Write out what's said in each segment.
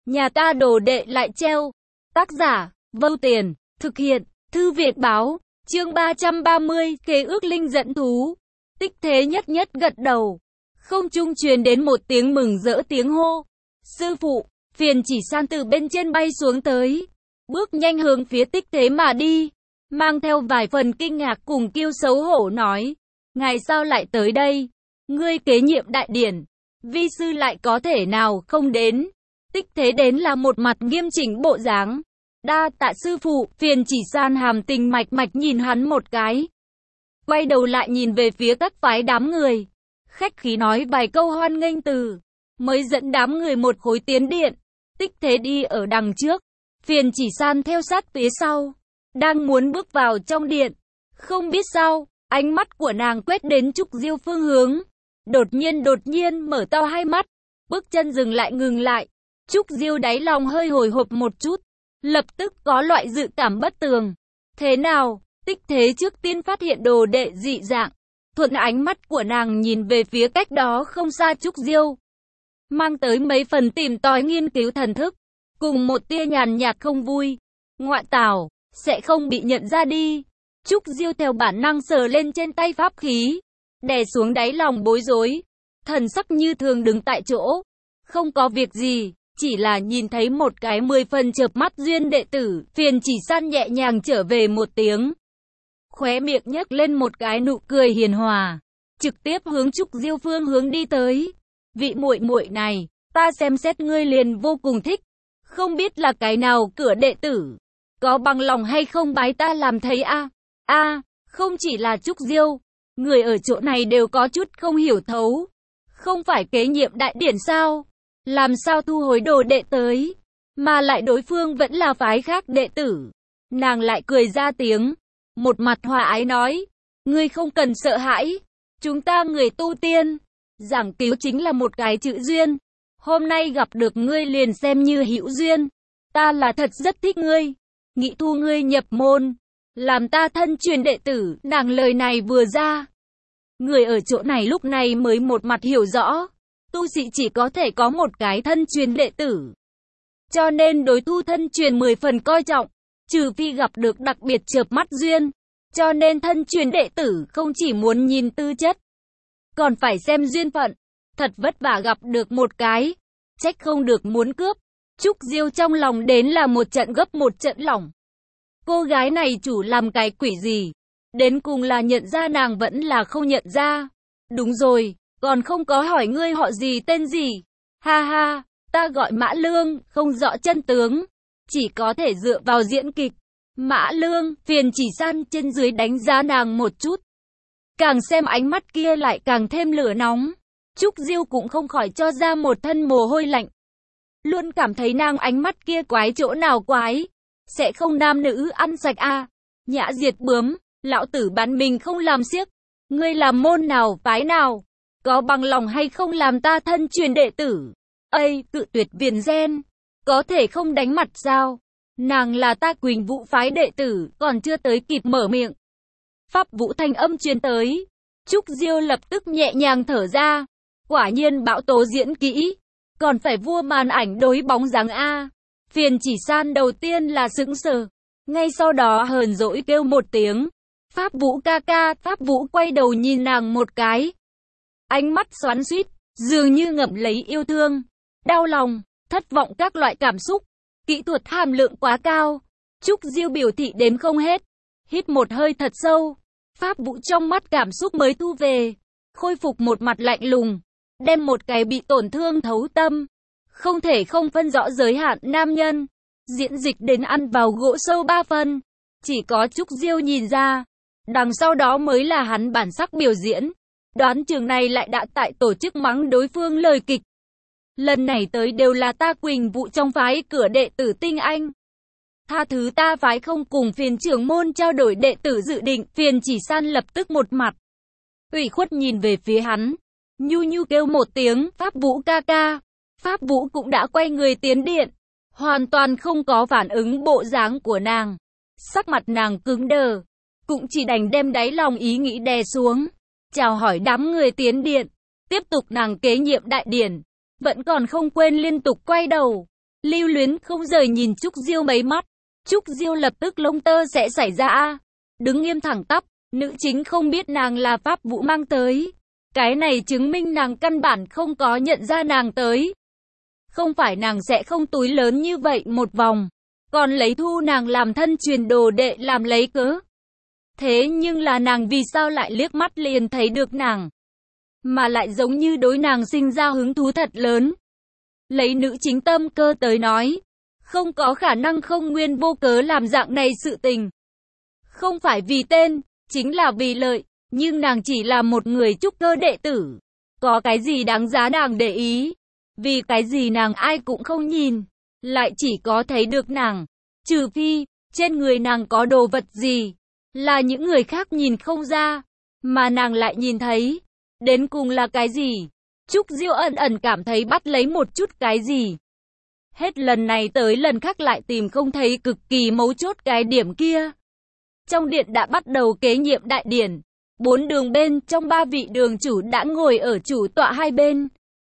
Nhà ta đồ đệ lại treo. Tác giả, Vâu Tiền, thực hiện, Thư viện báo, chương 330, khế ước linh dẫn thú. Tích Thế nhất nhất gật đầu. Không trung truyền đến một tiếng mừng rỡ tiếng hô. Sư phụ, Phiền Chỉ San từ bên trên bay xuống tới. Bước nhanh hướng phía Tích Thế mà đi. Mang theo vài phần kinh ngạc cùng kiêu xấu hổ nói. Ngài sao lại tới đây? Ngươi kế nhiệm đại điển. Vi sư lại có thể nào không đến? Tích Thế đến là một mặt nghiêm chỉnh bộ dáng. Đa tạ sư phụ, Phiền Chỉ San hàm tình mạch mạch nhìn hắn một cái. Quay đầu lại nhìn về phía các phái đám người. Khách khí nói vài câu hoan nghênh từ. Mới dẫn đám người một khối tiến điện. Tích Thế đi ở đằng trước. Phiền Chỉ San theo sát phía sau. Đang muốn bước vào trong điện. Không biết sao, ánh mắt của nàng quét đến Trúc Diêu phương hướng. Đột nhiên mở to hai mắt. Bước chân dừng lại ngừng lại. Trúc Diêu đáy lòng hơi hồi hộp một chút. Lập tức có loại dự cảm bất tường. Thế nào? Tích Thế trước tiên phát hiện đồ đệ dị dạng. Thuận ánh mắt của nàng nhìn về phía cách đó không xa Trúc Diêu. Mang tới mấy phần tìm tòi nghiên cứu thần thức. Cùng một tia nhàn nhạt không vui. Ngoại tảo, sẽ không bị nhận ra đi. Trúc Diêu theo bản năng sờ lên trên tay pháp khí. Đè xuống đáy lòng bối rối. Thần sắc như thường đứng tại chỗ. Không có việc gì. Chỉ là nhìn thấy một cái 10 phần chợp mắt duyên đệ tử. Phiền Chỉ San nhẹ nhàng trở về một tiếng. Khóe miệng nhếch lên một cái nụ cười hiền hòa. Trực tiếp hướng Trúc Diêu phương hướng đi tới. Vị muội muội này, ta xem xét ngươi liền vô cùng thích. Không biết là cái nào cửa đệ tử. Có bằng lòng hay không bái ta làm thầy a? Không chỉ là Trúc Diêu. Người ở chỗ này đều có chút không hiểu thấu. Không phải kế nhiệm đại điển sao? Làm sao thu hồi đồ đệ tới? Mà lại đối phương vẫn là phái khác đệ tử. Nàng lại cười ra tiếng. Một mặt hòa ái nói. Ngươi không cần sợ hãi. Chúng ta người tu tiên. Giảng cứu chính là một cái chữ duyên. Hôm nay gặp được ngươi liền xem như hữu duyên. Ta là thật rất thích ngươi. Nghĩ thu ngươi nhập môn. Làm ta thân truyền đệ tử. Nàng lời này vừa ra. Người ở chỗ này lúc này mới một mặt hiểu rõ. Tu sĩ chỉ có thể có một cái thân truyền đệ tử. Cho nên đối thu thân truyền 10 phần coi trọng. Trừ phi gặp được đặc biệt chợp mắt duyên. Cho nên thân truyền đệ tử không chỉ muốn nhìn tư chất. Còn phải xem duyên phận. Thật vất vả gặp được một cái. Trách không được muốn cướp. Trúc Diêu trong lòng đến là một trận gấp một trận lỏng. Cô gái này chủ làm cái quỷ gì? Đến cùng là nhận ra nàng vẫn là không nhận ra. Đúng rồi, còn không có hỏi ngươi họ gì tên gì. Ha ha, ta gọi Mã Lương, không rõ chân tướng. Chỉ có thể dựa vào diễn kịch. Mã Lương, Phiền Chỉ San trên dưới đánh giá nàng một chút. Càng xem ánh mắt kia lại càng thêm lửa nóng. Trúc Diêu cũng không khỏi cho ra một thân mồ hôi lạnh. Luôn cảm thấy nàng ánh mắt kia quái chỗ nào quái. Sẽ không nam nữ ăn sạch a? Nhã diệt bướm, lão tử bán mình không làm xiếc. Ngươi làm môn nào phái nào? Có bằng lòng hay không làm ta thân truyền đệ tử? Ây, cự tuyệt viền gen. Có thể không đánh mặt sao? Nàng là ta Quỳnh Vũ phái đệ tử, còn chưa tới kịp mở miệng. Pháp Vũ thanh âm truyền tới. Trúc Diêu lập tức nhẹ nhàng thở ra. Quả nhiên bão tố diễn kỹ. Còn phải vua màn ảnh đối bóng dáng a. Phiền Chỉ San đầu tiên là sững sờ. Ngay sau đó hờn dỗi kêu một tiếng. Pháp Vũ ca ca. Pháp Vũ quay đầu nhìn nàng một cái. Ánh mắt xoắn xuýt, dường như ngậm lấy yêu thương, đau lòng, thất vọng các loại cảm xúc. Kỹ thuật hàm lượng quá cao. Trúc Diêu biểu thị đến không hết. Hít một hơi thật sâu. Pháp Vũ trong mắt cảm xúc mới thu về. Khôi phục một mặt lạnh lùng. Đem một cái bị tổn thương thấu tâm. Không thể không phân rõ giới hạn nam nhân. Diễn dịch đến ăn vào gỗ sâu 3 phân. Chỉ có Trúc Diêu nhìn ra. Đằng sau đó mới là hắn bản sắc biểu diễn. Đoán trường này lại đã tại tổ chức mắng đối phương lời kịch. Lần này tới đều là ta Quỳnh Vũ trong phái cửa đệ tử tinh anh. Tha thứ ta phái không cùng Phiền trưởng môn trao đổi đệ tử dự định. Phiền Chỉ San lập tức một mặt ủy khuất nhìn về phía hắn. Nhu nhu kêu một tiếng. Pháp Vũ ca ca. Pháp Vũ cũng đã quay người tiến điện. Hoàn toàn không có phản ứng bộ dáng của nàng. Sắc mặt nàng cứng đờ. Cũng chỉ đành đem đáy lòng ý nghĩ đè xuống. Chào hỏi đám người tiến điện. Tiếp tục nàng kế nhiệm đại điển. Vẫn còn không quên liên tục quay đầu. lưu luyến không rời nhìn Trúc Diêu mấy mắt. Trúc Diêu lập tức lông tơ sẽ xảy ra, đứng nghiêm thẳng tắp, nữ chính không biết nàng là Pháp Vũ mang tới. Cái này chứng minh nàng căn bản không có nhận ra nàng tới. Không phải nàng sẽ không túi lớn như vậy một vòng, còn lấy thu nàng làm thân truyền đồ đệ làm lấy cớ. Thế nhưng là nàng vì sao lại liếc mắt liền thấy được nàng, mà lại giống như đối nàng sinh ra hứng thú thật lớn. Lấy nữ chính tâm cơ tới nói, không có khả năng không nguyên vô cớ làm dạng này sự tình. Không phải vì tên, chính là vì lợi, nhưng nàng chỉ là một người trúc cơ đệ tử. Có cái gì đáng giá nàng để ý? Vì cái gì nàng ai cũng không nhìn, lại chỉ có thấy được nàng. Trừ phi, trên người nàng có đồ vật gì, là những người khác nhìn không ra, mà nàng lại nhìn thấy. Đến cùng là cái gì? Trúc Diêu ẩn ẩn cảm thấy bắt lấy một chút cái gì. Hết lần này tới lần khác lại tìm không thấy cực kỳ mấu chốt cái điểm kia. Trong điện đã bắt đầu kế nhiệm đại điển. 4 đường bên trong 3 vị đường chủ đã ngồi ở chủ tọa hai bên.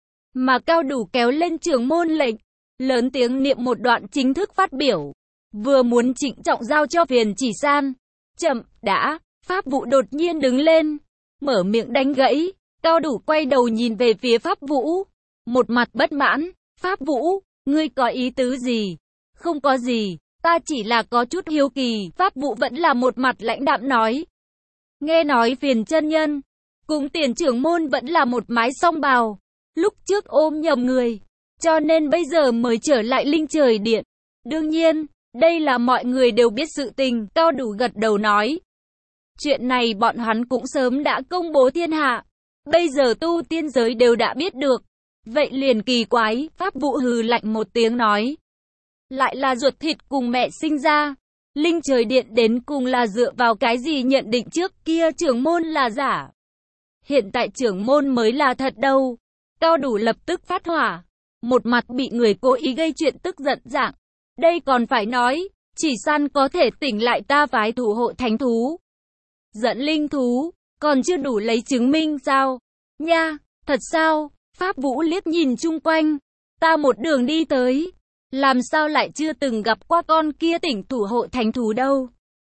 Mà Cao Đủ kéo lên trưởng môn lệnh, lớn tiếng niệm một đoạn chính thức phát biểu. Vừa muốn trịnh trọng giao cho Phiền Chỉ San. Chậm, đã, Pháp Vũ đột nhiên đứng lên, mở miệng đánh gãy. Cao Đủ quay đầu nhìn về phía Pháp Vũ, một mặt bất mãn. Pháp Vũ, ngươi có ý tứ gì? Không có gì, ta chỉ là có chút hiếu kỳ. Pháp Vũ vẫn là một mặt lãnh đạm nói. Nghe nói Phiền chân nhân cùng Tiền trưởng môn vẫn là một mái song bào, lúc trước ôm nhầm người, cho nên bây giờ mới trở lại Linh Trời Điện. Đương nhiên, đây là mọi người đều biết sự tình. Cao Đủ gật đầu nói. Chuyện này bọn hắn cũng sớm đã công bố thiên hạ, bây giờ tu tiên giới đều đã biết được. Vậy liền kỳ quái. Pháp Vũ hừ lạnh một tiếng nói. Lại là ruột thịt cùng mẹ sinh ra. Linh Trời Điện đến cùng là dựa vào cái gì nhận định trước kia trưởng môn là giả? Hiện tại trưởng môn mới là thật đâu. Cao Đủ lập tức phát hỏa, một mặt bị người cố ý gây chuyện tức giận dạng. Đây còn phải nói, Chỉ San có thể tỉnh lại ta phái thủ hộ thánh thú, dẫn linh thú, còn chưa đủ lấy chứng minh sao? Nha, thật sao? Pháp Vũ liếc nhìn chung quanh, ta một đường đi tới, làm sao lại chưa từng gặp qua con kia tỉnh thủ hộ thánh thú đâu?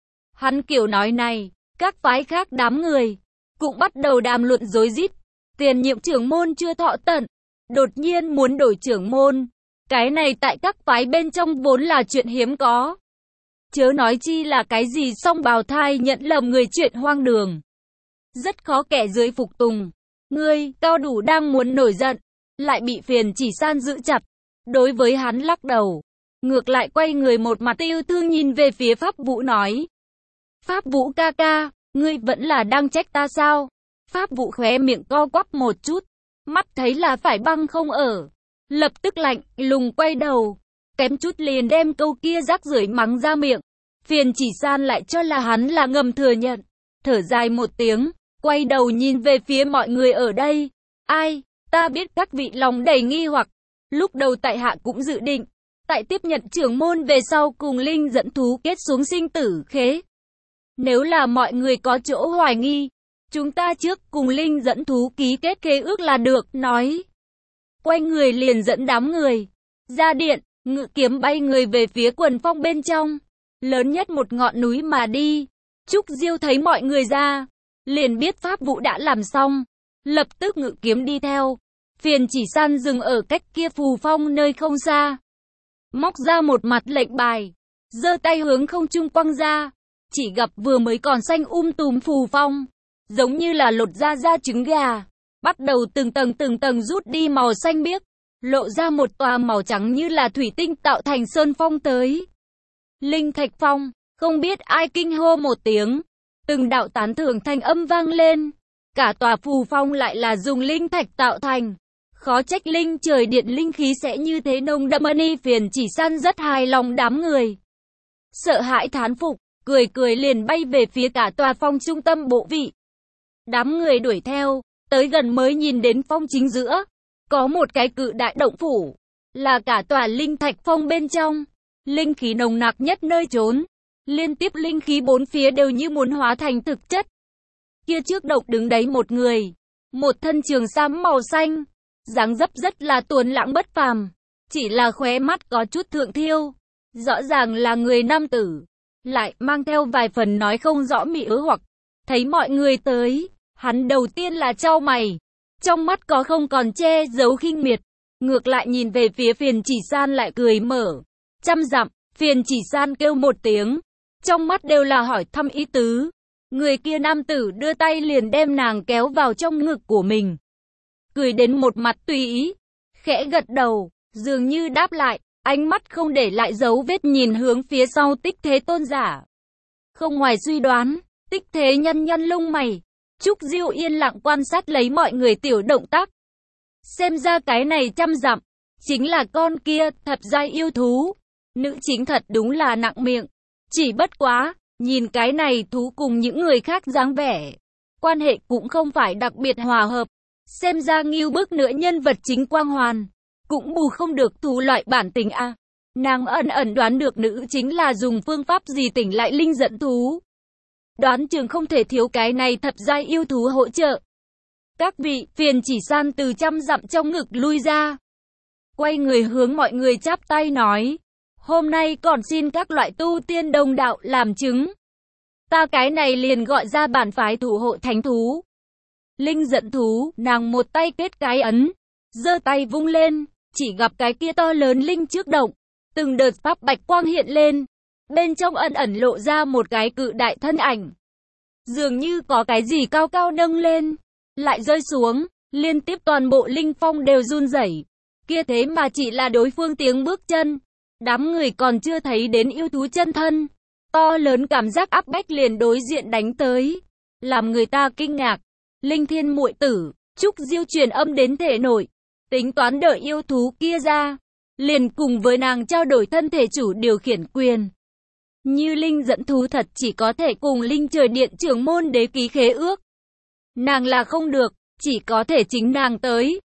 Hắn kiểu nói này, các phái khác đám người cũng bắt đầu đàm luận rối rít. Tiền nhiệm trưởng môn chưa thọ tận, đột nhiên muốn đổi trưởng môn. Cái này tại các phái bên trong vốn là chuyện hiếm có. Chớ nói chi là cái gì song bào thai nhận lầm người chuyện hoang đường. Rất khó kẻ dưới phục tùng. Ngươi, Cao Đủ đang muốn nổi giận, lại bị Phiền Chỉ San giữ chặt. Đối với hắn lắc đầu, ngược lại quay người một mặt yêu thương nhìn về phía Pháp Vũ nói. Pháp Vũ ca ca, ngươi vẫn là đang trách ta sao? Pháp Vũ khóe miệng co quắp một chút, mắt thấy là phải băng không ở. Lập tức lạnh lùng quay đầu, kém chút liền đem câu kia rác rưởi mắng ra miệng. Phiền Chỉ San lại cho là hắn là ngầm thừa nhận, thở dài một tiếng, quay đầu nhìn về phía mọi người ở đây. Ai, ta biết các vị lòng đầy nghi hoặc, lúc đầu tại hạ cũng dự định, tại tiếp nhận trưởng môn về sau cùng Linh dẫn thú kết xuống sinh tử khế. Nếu là mọi người có chỗ hoài nghi, chúng ta trước cùng Linh dẫn thú ký kết khế ước là được, nói. Quay người liền dẫn đám người ra điện, ngự kiếm bay người về phía quần phong bên trong, lớn nhất một ngọn núi mà đi. Trúc Diêu thấy mọi người ra, liền biết Pháp Vũ đã làm xong, lập tức ngự kiếm đi theo. Phiền Chỉ San dừng ở cách kia phù phong nơi không xa, móc ra một mặt lệnh bài, giơ tay hướng không trung quăng ra. Chỉ gặp vừa mới còn xanh tùm phù phong, giống như là lột da trứng gà, bắt đầu từng tầng rút đi màu xanh biếc, lộ ra một tòa màu trắng như là thủy tinh tạo thành sơn phong tới. Linh Thạch Phong, không biết ai kinh hô một tiếng, từng đạo tán thưởng thanh âm vang lên. Cả tòa phù phong lại là dùng linh thạch tạo thành, khó trách Linh Trời Điện linh khí sẽ như thế nồng đậm. Phiền Chỉ San rất hài lòng đám người, sợ hãi thán phục, cười liền bay về phía cả tòa phong trung tâm bộ vị. Đám người đuổi theo, tới gần mới nhìn đến phong chính giữa, có một cái cự đại động phủ, là cả tòa linh thạch phong bên trong, linh khí nồng nặc nhất nơi trốn, liên tiếp linh khí bốn phía đều như muốn hóa thành thực chất. Kia trước động đứng đấy một người, một thân trường sam màu xanh, dáng dấp rất là tuấn lãng bất phàm, chỉ là khóe mắt có chút thượng thiêu. Rõ ràng là người nam tử, lại mang theo vài phần nói không rõ mị ứ hoặc. Thấy mọi người tới, hắn đầu tiên là chau mày, trong mắt có không còn che giấu khinh miệt, ngược lại nhìn về phía Phiền Chỉ San lại cười mở. Trăm dặm, Phiền Chỉ San kêu một tiếng, trong mắt đều là hỏi thăm ý tứ. Người kia nam tử đưa tay liền đem nàng kéo vào trong ngực của mình, cười đến một mặt tùy ý, khẽ gật đầu, dường như đáp lại, ánh mắt không để lại dấu vết nhìn hướng phía sau Tích Thế tôn giả. Không ngoài suy đoán, Tích Thế nhăn nhăn lông mày, Trúc Diêu yên lặng quan sát lấy mọi người tiểu động tác. Xem ra cái này trăm dặm, chính là con kia, thật giai yêu thú. Nữ chính thật đúng là nặng miệng. Chỉ bất quá, nhìn cái này thú cùng những người khác dáng vẻ, quan hệ cũng không phải đặc biệt hòa hợp. Xem ra ngưu bức nữa nhân vật chính quang hoàn, cũng bù không được thú loại bản tính a. Nàng ẩn ẩn đoán được nữ chính là dùng phương pháp gì tỉnh lại linh dẫn thú. Đoán chừng không thể thiếu cái này thập giai yêu thú hỗ trợ. Các vị, Phiền Chỉ San từ trăm dặm trong ngực lui ra, quay người hướng mọi người chắp tay nói, hôm nay còn xin các loại tu tiên đồng đạo làm chứng. Ta cái này liền gọi ra bản phái thủ hộ thánh thú. Linh dẫn thú, nàng một tay kết cái ấn, giơ tay vung lên, chỉ gặp cái kia to lớn linh trước động, từng đợt pháp bạch quang hiện lên, bên trong ẩn ẩn lộ ra một cái cự đại thân ảnh. Dường như có cái gì cao cao nâng lên, lại rơi xuống, liên tiếp toàn bộ linh phong đều run rẩy. Kia thế mà chỉ là đối phương tiếng bước chân, đám người còn chưa thấy đến yêu thú chân thân. To lớn cảm giác áp bách liền đối diện đánh tới, làm người ta kinh ngạc. Linh Thiên muội tử, Trúc Diêu truyền âm đến thể nội, tính toán đợi yêu thú kia ra, liền cùng với nàng trao đổi thân thể chủ điều khiển quyền. Như linh dẫn thú thật chỉ có thể cùng linh trời điện trưởng môn đế ký khế ước. Nàng là không được, chỉ có thể chính nàng tới.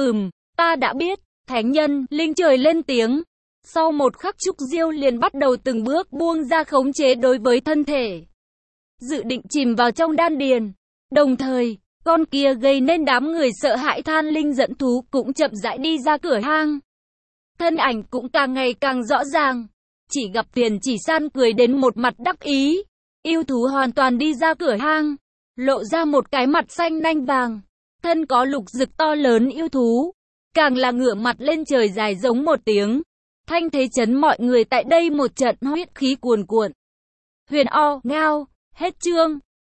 Ta đã biết, thánh nhân, linh trời lên tiếng. Sau một khắc Trúc Diêu liền bắt đầu từng bước buông ra khống chế đối với thân thể, dự định chìm vào trong đan điền. Đồng thời, con kia gây nên đám người sợ hãi than linh dẫn thú cũng chậm rãi đi ra cửa hang. Thân ảnh cũng càng ngày càng rõ ràng. Chỉ gặp Phiền Chỉ San cười đến một mặt đắc ý. Yêu thú hoàn toàn đi ra cửa hang, lộ ra một cái mặt xanh nanh vàng, thân có lục rực to lớn yêu thú, càng là ngửa mặt lên trời dài giống một tiếng. Thanh thế chấn mọi người tại đây một trận huyết khí cuồn cuộn. Huyền O, ngao, hết chương.